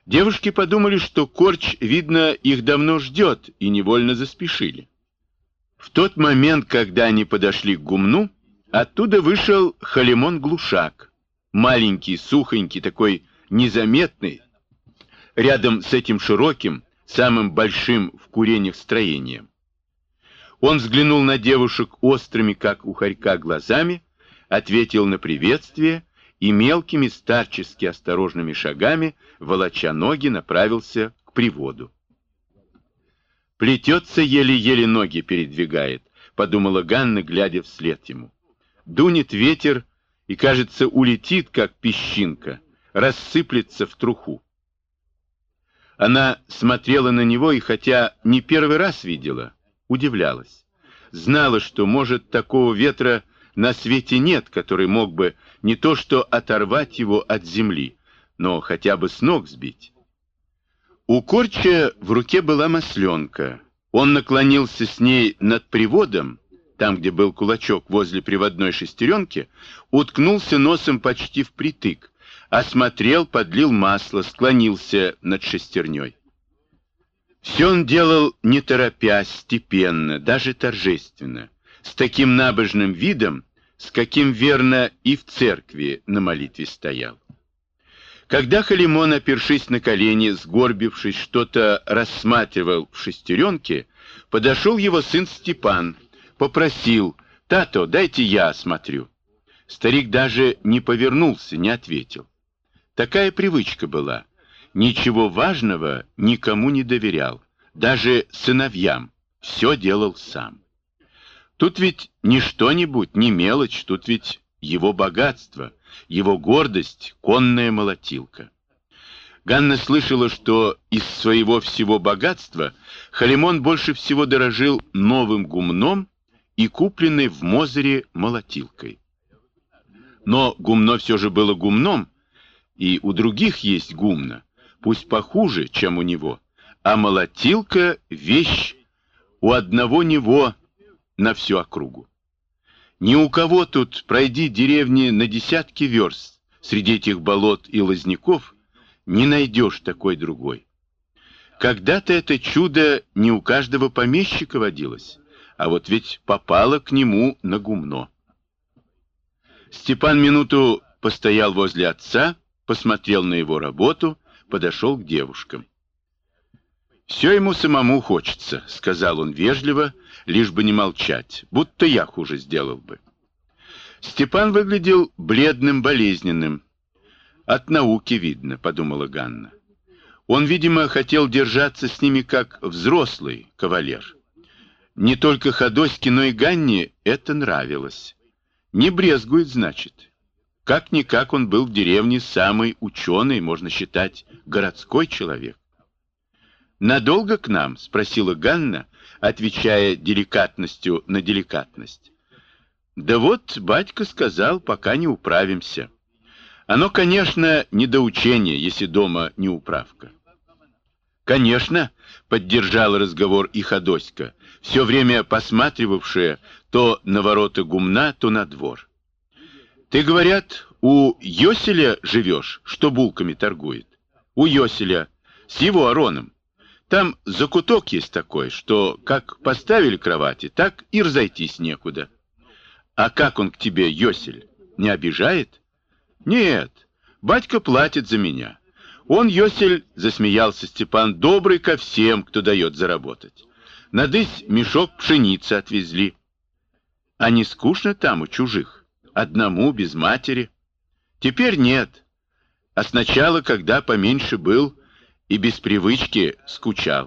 Девушки подумали, что Корч, видно, их давно ждет, и невольно заспешили. В тот момент, когда они подошли к гумну, оттуда вышел Халимон Глушак, маленький, сухонький, такой незаметный, рядом с этим широким, самым большим в курениях строением. Он взглянул на девушек острыми, как у хорька, глазами, ответил на приветствие и мелкими старчески осторожными шагами, волоча ноги, направился к приводу. «Плетется, еле-еле ноги передвигает», — подумала Ганна, глядя вслед ему. «Дунет ветер и, кажется, улетит, как песчинка, рассыплется в труху». Она смотрела на него и, хотя не первый раз видела, удивлялась. Знала, что, может, такого ветра на свете нет, который мог бы не то что оторвать его от земли, но хотя бы с ног сбить. У Корча в руке была масленка. Он наклонился с ней над приводом, там, где был кулачок возле приводной шестеренки, уткнулся носом почти впритык, осмотрел, подлил масло, склонился над шестерней. Все он делал не торопясь, степенно, даже торжественно, с таким набожным видом, с каким, верно, и в церкви на молитве стоял. Когда Халимон, опершись на колени, сгорбившись, что-то рассматривал в шестеренке, подошел его сын Степан, попросил: «Тато, дайте я осмотрю». Старик даже не повернулся, не ответил. Такая привычка была. Ничего важного никому не доверял, даже сыновьям, все делал сам. Тут ведь не что-нибудь, не мелочь, тут ведь его богатство, его гордость, конная молотилка. Ганна слышала, что из своего всего богатства Халимон больше всего дорожил новым гумном и купленной в Мозыре молотилкой. Но гумно все же было гумном, и у других есть гумно, пусть похуже, чем у него, а молотилка — вещь у одного него на всю округу. Ни у кого тут, пройди деревни на десятки верст, среди этих болот и лозняков, не найдешь такой другой. Когда-то это чудо не у каждого помещика водилось, а вот ведь попало к нему на гумно. Степан минуту постоял возле отца, посмотрел на его работу, подошел к девушкам. «Все ему самому хочется», — сказал он вежливо, лишь бы не молчать, будто я хуже сделал бы. Степан выглядел бледным, болезненным. «От науки видно», — подумала Ганна. Он, видимо, хотел держаться с ними как взрослый кавалер. Не только Ходоське, но и Ганне это нравилось. Не брезгует, значит. Как-никак он был в деревне самый ученый, можно считать, городской человек. «Надолго к нам?» — спросила Ганна, отвечая деликатностью на деликатность. «Да вот, батька сказал, пока не управимся. Оно, конечно, недоучение, если дома не управка». «Конечно», — поддержал разговор и Ходоська, все время посматривавшая то на ворота гумна, то на двор. «Ты, говорят, у Йоселя живешь, что булками торгует?» «У Йоселя, с его Ароном. Там закуток есть такой, что как поставили кровати, так и разойтись некуда». «А как он к тебе, Йосель, не обижает?» «Нет, батька платит за меня. Он, Йосель, — засмеялся Степан, — добрый ко всем, кто дает заработать. Надысь мешок пшеницы отвезли». «А не скучно там у чужих? Одному, без матери?» «Теперь нет. А сначала, когда поменьше был и без привычки, скучал.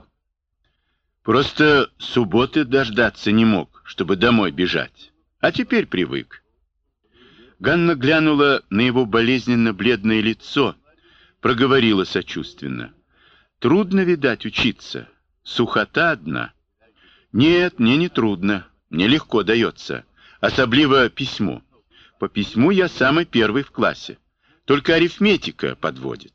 Просто субботы дождаться не мог, чтобы домой бежать. А теперь привык». Ганна глянула на его болезненно-бледное лицо, проговорила сочувственно: «Трудно, видать, учиться. Сухота одна». «Нет, мне не трудно. Мне легко дается. Особливо письмо. По письму я самый первый в классе. Только арифметика подводит».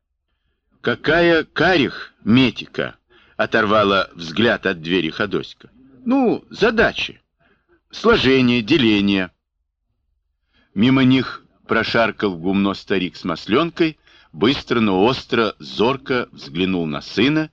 «Какая карих-метика?» — оторвала взгляд от двери Ходоська. «Ну, задачи. Сложение, деление». Мимо них прошаркал в гумно старик с масленкой, быстро, но остро, зорко взглянул на сына